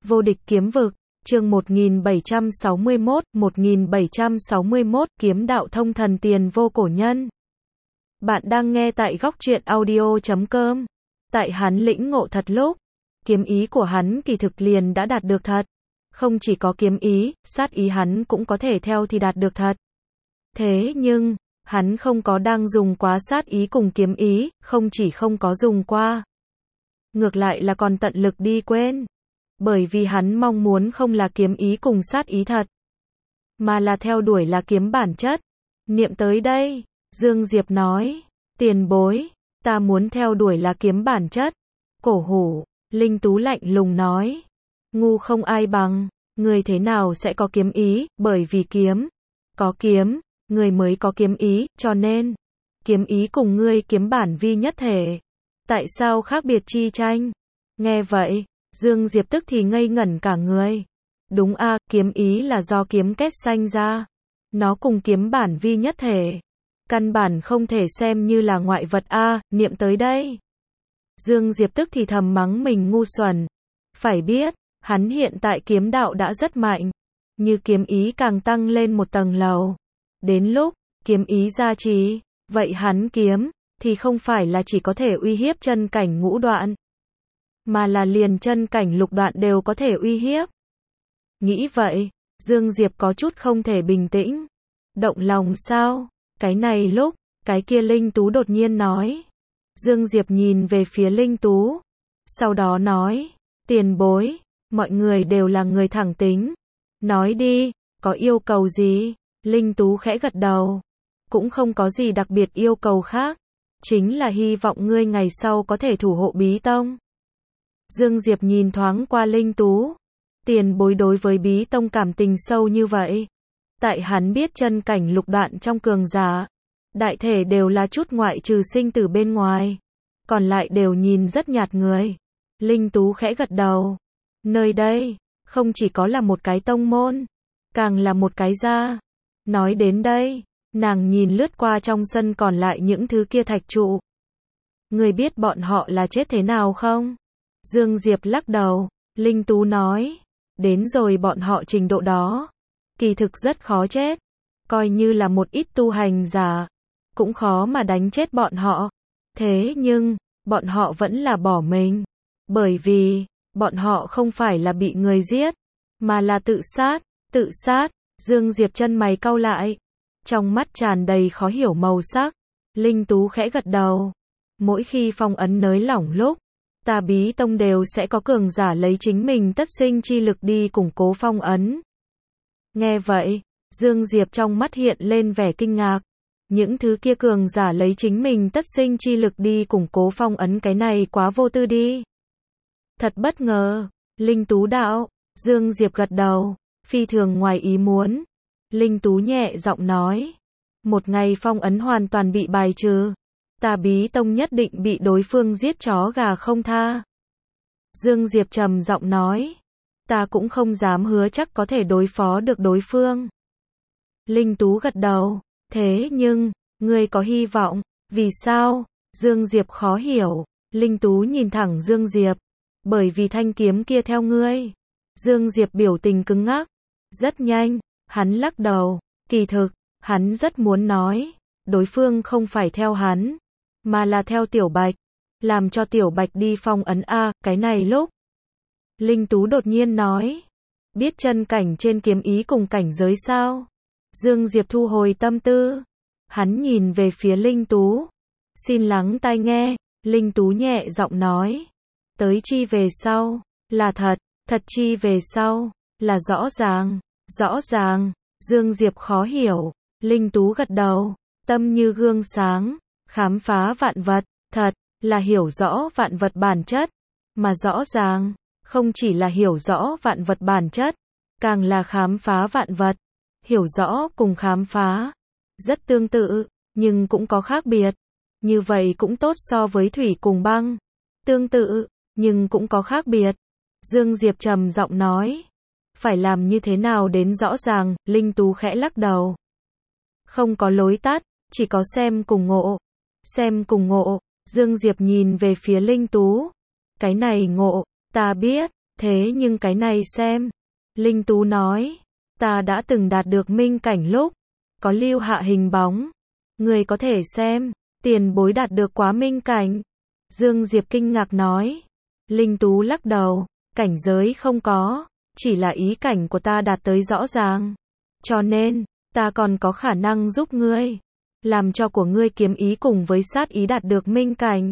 Vô địch kiếm vực, chương 1761, kiếm đạo thông thần tiền vô cổ nhân. Bạn đang nghe tại góc truyện audio.com. Tại hắn lĩnh ngộ thật lúc, kiếm ý của hắn kỳ thực liền đã đạt được thật. Không chỉ có kiếm ý, sát ý hắn cũng có thể theo thì đạt được thật. Thế nhưng, hắn không có đang dùng quá sát ý cùng kiếm ý, không chỉ không có dùng qua. Ngược lại là còn tận lực đi quên. Bởi vì hắn mong muốn không là kiếm ý cùng sát ý thật, mà là theo đuổi là kiếm bản chất. Niệm tới đây, Dương Diệp nói, tiền bối, ta muốn theo đuổi là kiếm bản chất. Cổ hủ, Linh Tú lạnh lùng nói, ngu không ai bằng, người thế nào sẽ có kiếm ý, bởi vì có kiếm, người mới có kiếm ý, cho nên, kiếm ý cùng ngươi kiếm bản vi nhất thể. Tại sao khác biệt chi tranh? Nghe vậy, Dương Diệp tức thì ngây ngẩn cả người. Đúng a, kiếm ý là do kiếm kết sanh ra. Nó cùng kiếm bản vi nhất thể. Căn bản không thể xem như là ngoại vật a, niệm tới đây. Dương Diệp tức thì thầm mắng mình ngu xuẩn. Phải biết, hắn hiện tại kiếm đạo đã rất mạnh. Như kiếm ý càng tăng lên một tầng lầu. Đến lúc, kiếm ý gia trì, vậy hắn kiếm, thì không phải là chỉ có thể uy hiếp chân cảnh ngũ đoạn, mà là liền chân cảnh lục đoạn đều có thể uy hiếp. Nghĩ vậy, Dương Diệp có chút không thể bình tĩnh. Động lòng sao? Cái này lúc, cái kia Linh Tú đột nhiên nói. Dương Diệp nhìn về phía Linh Tú. Sau đó nói, tiền bối, mọi người đều là người thẳng tính. Nói đi, có yêu cầu gì? Linh Tú khẽ gật đầu. Cũng không có gì đặc biệt yêu cầu khác. Chính là hy vọng ngươi ngày sau có thể thủ hộ Bí Tông. Dương Diệp nhìn thoáng qua Linh Tú. Tiền bối đối với Bí Tông cảm tình sâu như vậy. Tại hắn biết chân cảnh lục đoạn trong cường giả, đại thể đều là chút ngoại trừ sinh tử bên ngoài. Còn lại đều nhìn rất nhạt người. Linh Tú khẽ gật đầu. Nơi đây, không chỉ có là một cái tông môn, càng là một cái gia. Nói đến đây, nàng nhìn lướt qua trong sân còn lại những thứ kia thạch trụ. Người biết bọn họ là chết thế nào không? Dương Diệp lắc đầu. Linh Tú nói, đến rồi bọn họ trình độ đó, kỳ thực rất khó chết. Coi như là một ít tu hành giả, cũng khó mà đánh chết bọn họ. Thế nhưng, bọn họ vẫn là bỏ mình. Bởi vì, bọn họ không phải là bị người giết, mà là tự sát. Tự sát. Dương Diệp chân mày cau lại. Trong mắt tràn đầy khó hiểu màu sắc. Linh Tú khẽ gật đầu. Mỗi khi phong ấn nới lỏng lúc, ta Bí Tông đều sẽ có cường giả lấy chính mình tất sinh chi lực đi củng cố phong ấn. Nghe vậy, Dương Diệp trong mắt hiện lên vẻ kinh ngạc. Những thứ kia cường giả lấy chính mình tất sinh chi lực đi củng cố phong ấn, cái này quá vô tư đi. Thật bất ngờ. Linh Tú đạo. Dương Diệp gật đầu. Phi thường ngoài ý muốn. Linh Tú nhẹ giọng nói. Một ngày phong ấn hoàn toàn bị bài trừ, ta Bí Tông nhất định bị đối phương giết chó gà không tha. Dương Diệp trầm giọng nói. Ta cũng không dám hứa chắc có thể đối phó được đối phương. Linh Tú gật đầu. Thế nhưng, ngươi có hy vọng. Vì sao? Dương Diệp khó hiểu. Linh Tú nhìn thẳng Dương Diệp. Bởi vì thanh kiếm kia theo ngươi. Dương Diệp biểu tình cứng ngắc. Rất nhanh, hắn lắc đầu. Kỳ thực, hắn rất muốn nói, đối phương không phải theo hắn, mà là theo Tiểu Bạch. Làm cho Tiểu Bạch đi phong ấn a, cái này lúc. Linh Tú đột nhiên nói, biết chân cảnh trên kiếm ý cùng cảnh giới sao? Dương Diệp thu hồi tâm tư. Hắn nhìn về phía Linh Tú. Xin lắng tai nghe. Linh Tú nhẹ giọng nói. Tới chi về sau, là thật. Thật chi về sau, là rõ ràng. Rõ ràng. Dương Diệp khó hiểu. Linh Tú gật đầu. Tâm như gương sáng. Khám phá vạn vật. Thật, là hiểu rõ vạn vật bản chất. Mà rõ ràng, không chỉ là hiểu rõ vạn vật bản chất, càng là khám phá vạn vật. Hiểu rõ cùng khám phá rất tương tự, nhưng cũng có khác biệt. Như vậy cũng tốt so với thủy cùng băng. Tương tự, nhưng cũng có khác biệt. Dương Diệp trầm giọng nói. Phải làm như thế nào đến rõ ràng? Linh Tú khẽ lắc đầu. Không có lối tắt, chỉ có xem cùng ngộ. Xem cùng ngộ. Dương Diệp nhìn về phía Linh Tú. Cái này ngộ, ta biết, Thế nhưng cái này xem. Linh Tú nói, ta đã từng đạt được minh cảnh lúc, có lưu hạ hình bóng. Người có thể xem, tiền bối đạt được quá minh cảnh. Dương Diệp kinh ngạc nói. Linh Tú lắc đầu, cảnh giới không có, chỉ là ý cảnh của ta đạt tới rõ ràng. Cho nên, ta còn có khả năng giúp ngươi, làm cho của ngươi kiếm ý cùng với sát ý đạt được minh cảnh.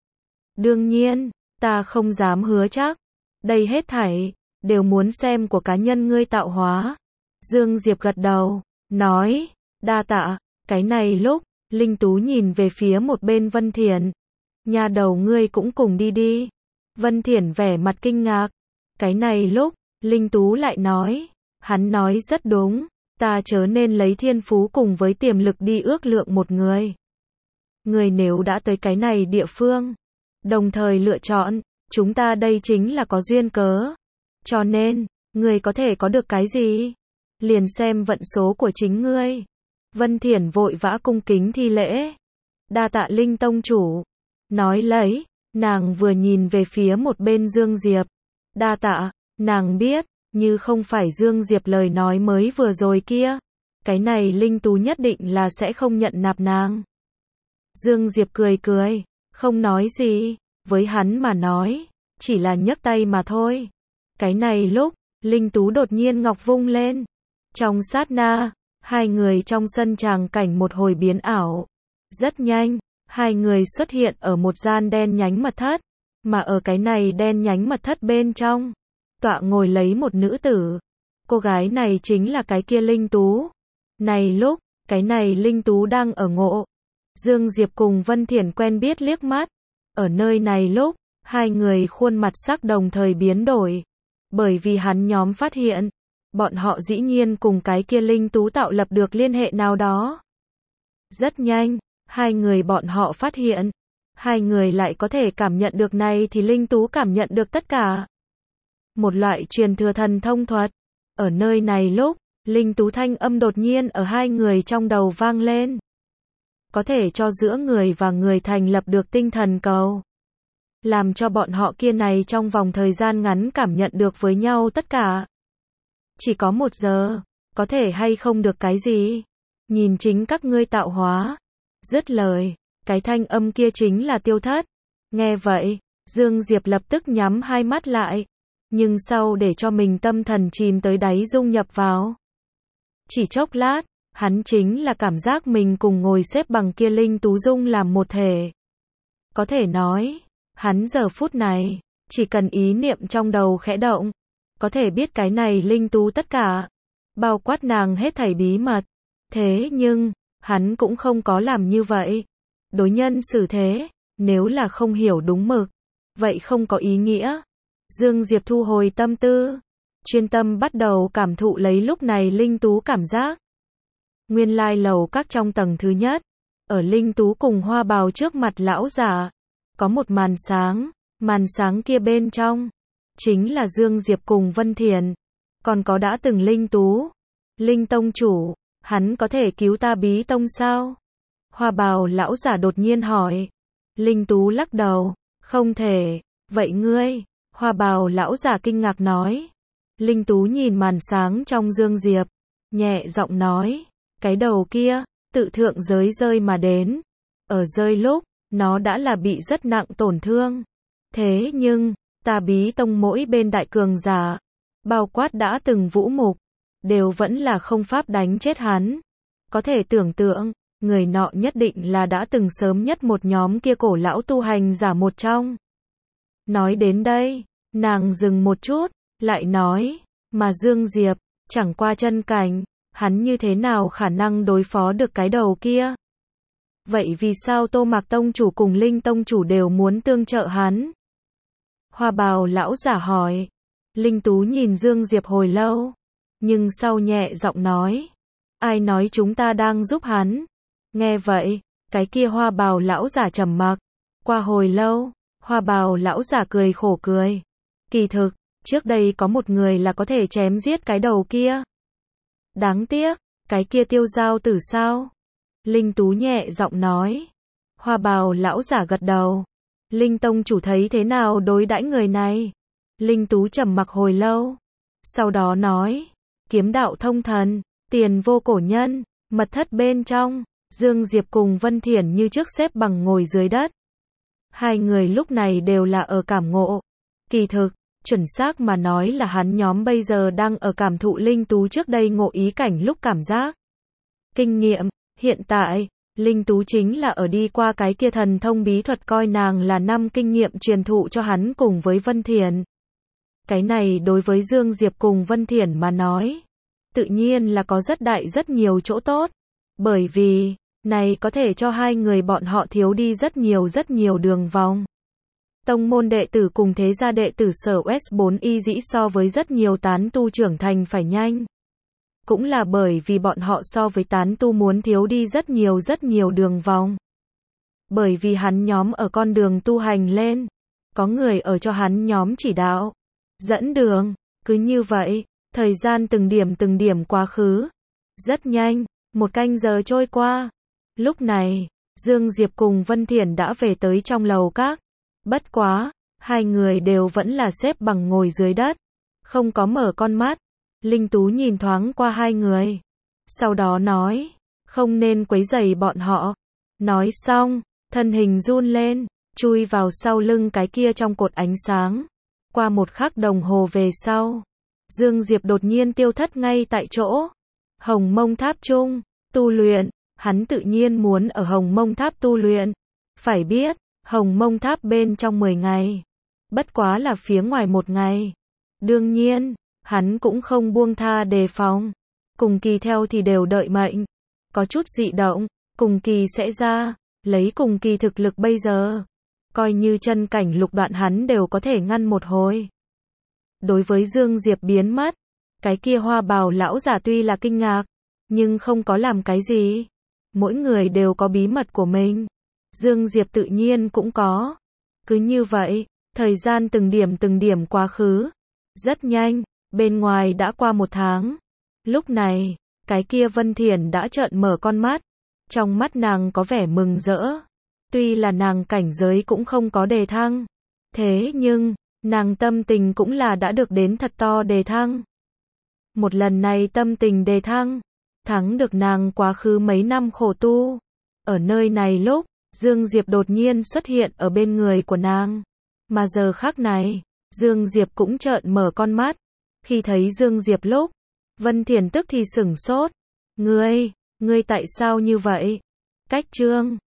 Đương nhiên, ta không dám hứa chắc. Đây hết thảy, đều muốn xem của cá nhân ngươi tạo hóa. Dương Diệp gật đầu, nói, đa tạ, cái này lúc, Linh Tú nhìn về phía một bên Vân Thiển. Nhà đầu ngươi cũng cùng đi đi. Vân Thiển vẻ mặt kinh ngạc. Cái này lúc, Linh Tú lại nói, hắn nói rất đúng, ta chớ nên lấy thiên phú cùng với tiềm lực đi ước lượng một người. Người nếu đã tới cái này địa phương, đồng thời lựa chọn, chúng ta đây chính là có duyên cớ. Cho nên, người có thể có được cái gì? Liền xem vận số của chính ngươi. Vân Thiển vội vã cung kính thi lễ. Đa tạ Linh tông chủ. Nói lấy, nàng vừa nhìn về phía một bên Dương Diệp. Đa tạ, nàng biết, như không phải Dương Diệp lời nói mới vừa rồi kia, cái này Linh Tú nhất định là sẽ không nhận nạp nàng. Dương Diệp cười cười, không nói gì, với hắn mà nói, chỉ là nhấc tay mà thôi. Cái này lúc, Linh Tú đột nhiên ngọc vung lên. Trong sát na, hai người trong sân tràng cảnh một hồi biến ảo. Rất nhanh, hai người xuất hiện ở một gian đen nhánh mật thất, mà ở cái này đen nhánh mật thất bên trong, tọa ngồi lấy một nữ tử. Cô gái này chính là cái kia Linh Tú. Này lúc, cái này Linh Tú đang ở ngộ. Dương Diệp cùng Vân Thiển quen biết liếc mắt. Ở nơi này lúc, hai người khuôn mặt sắc đồng thời biến đổi. Bởi vì hắn nhóm phát hiện, bọn họ dĩ nhiên cùng cái kia Linh Tú tạo lập được liên hệ nào đó. Rất nhanh, hai người bọn họ phát hiện, hai người lại có thể cảm nhận được này thì Linh Tú cảm nhận được tất cả. Một loại truyền thừa thần thông thuật. Ở nơi này lúc, Linh Tú thanh âm đột nhiên ở hai người trong đầu vang lên. Có thể cho giữa người và người thành lập được tinh thần cầu. Làm cho bọn họ kia này trong vòng thời gian ngắn cảm nhận được với nhau tất cả. Chỉ có 1 giờ, có thể hay không được cái gì? Nhìn chính các ngươi tạo hóa. Dứt lời, cái thanh âm kia chính là Tiêu Thất. Nghe vậy, Dương Diệp lập tức nhắm hai mắt lại. Nhưng sau để cho mình tâm thần chìm tới đáy dung nhập vào. Chỉ chốc lát, hắn chính là cảm giác mình cùng ngồi xếp bằng kia Linh Tú Dung làm một thể. Có thể nói, hắn giờ phút này, chỉ cần ý niệm trong đầu khẽ động, có thể biết cái này Linh Tú tất cả, bao quát nàng hết thảy bí mật. Thế nhưng, hắn cũng không có làm như vậy. Đối nhân xử thế, nếu là không hiểu đúng mực, vậy không có ý nghĩa. Dương Diệp thu hồi tâm tư, chuyên tâm bắt đầu cảm thụ lấy lúc này Linh Tú cảm giác. Nguyên lai lầu các trong tầng thứ nhất, ở Linh Tú cùng Hoa Bào trước mặt lão giả, có một màn sáng kia bên trong, chính là Dương Diệp cùng Vân Thiển, còn có đã từng Linh Tú. Linh tông chủ, hắn có thể cứu ta bí tông sao? Hoa Bào lão giả đột nhiên hỏi. Linh Tú lắc đầu, không thể. Vậy ngươi? Hoa Bào lão giả kinh ngạc nói. Linh Tú nhìn màn sáng trong Dương Diệp, nhẹ giọng nói, cái đầu kia, tự thượng giới rơi mà đến. Ở rơi lúc, nó đã là bị rất nặng tổn thương. Thế nhưng, ta bí tông mỗi bên đại cường giả, bao quát đã từng Vũ Mục, đều vẫn là không pháp đánh chết hắn. Có thể tưởng tượng, người nọ nhất định là đã từng sớm nhất một nhóm kia cổ lão tu hành giả một trong. Nói đến đây, nàng dừng một chút, lại nói, mà Dương Diệp, chẳng qua chân cảnh, hắn như thế nào khả năng đối phó được cái đầu kia? Vậy vì sao Tô Mạc Tông chủ cùng Linh Tông chủ đều muốn tương trợ hắn? Hoa Bào lão giả hỏi. Linh Tú nhìn Dương Diệp hồi lâu, nhưng sau nhẹ giọng nói, ai nói chúng ta đang giúp hắn? Nghe vậy, cái kia Hoa Bào lão giả trầm mặc. Qua hồi lâu, Hoa Bào lão giả cười khổ cười. Kỳ thực, trước đây có một người là có thể chém giết cái đầu kia. Đáng tiếc, cái kia Tiêu Giao Tử sao? Linh Tú nhẹ giọng nói. Hoa Bào lão giả gật đầu. Linh tông chủ thấy thế nào đối đãi người này? Linh Tú trầm mặc hồi lâu. Sau đó nói, kiếm đạo thông thần, tiền vô cổ nhân, mật thất bên trong, Dương Diệp cùng Vân Thiển như trước xếp bằng ngồi dưới đất. Hai người lúc này đều là ở cảm ngộ. Kỳ thực, chuẩn xác mà nói là hắn nhóm bây giờ đang ở cảm thụ Linh Tú trước đây ngộ ý cảnh lúc cảm giác. Kinh nghiệm, hiện tại, Linh Tú chính là ở đi qua cái kia thần thông bí thuật coi nàng là 5 kinh nghiệm truyền thụ cho hắn cùng với Vân Thiển. Cái này đối với Dương Diệp cùng Vân Thiển mà nói, tự nhiên là có rất nhiều chỗ tốt. Bởi vì, này có thể cho hai người bọn họ thiếu đi rất nhiều đường vòng. Tông môn đệ tử cùng thế gia đệ tử sở S4Y dĩ so với rất nhiều tán tu trưởng thành phải nhanh. Cũng là bởi vì bọn họ so với tán tu muốn thiếu đi rất nhiều đường vòng. Bởi vì hắn nhóm ở con đường tu hành lên, có người ở cho hắn nhóm chỉ đạo, dẫn đường, cứ như vậy, thời gian từng điểm quá khứ. Rất nhanh, 1 canh giờ trôi qua. Lúc này, Dương Diệp cùng Vân Thiển đã về tới trong lầu các. Bất quá, hai người đều vẫn là xếp bằng ngồi dưới đất, không có mở con mắt. Linh Tú nhìn thoáng qua hai người, sau đó nói, không nên quấy rầy bọn họ. Nói xong, thân hình run lên, chui vào sau lưng cái kia trong cột ánh sáng. Qua 1 khắc đồng hồ về sau, Dương Diệp đột nhiên tiêu thất ngay tại chỗ. Hồng Mông Tháp Trung, tu luyện, hắn tự nhiên muốn ở Hồng Mông Tháp tu luyện. Phải biết, Hồng Mông Tháp bên trong 10 ngày, bất quá là phía ngoài 1 ngày. Đương nhiên, hắn cũng không buông tha đề phòng. Cùng kỳ theo thì đều đợi mệnh. Có chút dị động, cùng kỳ sẽ ra. Lấy cùng kỳ thực lực bây giờ, coi như chân cảnh lục đoạn hắn đều có thể ngăn một hồi. Đối với Dương Diệp biến mất, cái kia hoa bào lão giả tuy là kinh ngạc, nhưng không có làm cái gì. Mỗi người đều có bí mật của mình. Dương Diệp tự nhiên cũng có. Cứ như vậy, thời gian từng điểm quá khứ. Rất nhanh, bên ngoài đã qua 1 tháng. Lúc này, cái kia Vân Thiển đã trợn mở con mắt. Trong mắt nàng có vẻ mừng rỡ. Tuy là nàng cảnh giới cũng không có đề thăng. Thế nhưng, nàng tâm tình cũng là đã được đến thật to đề thăng. Một lần này tâm tình đề thăng, thắng được nàng quá khứ mấy năm khổ tu. Ở nơi này lúc, Dương Diệp đột nhiên xuất hiện ở bên người của nàng. Mà giờ khắc này, Dương Diệp cũng trợn mở con mắt. Khi thấy Dương Diệp lúc, Vân Thiển tức thì sửng sốt. Ngươi tại sao như vậy? Cách chương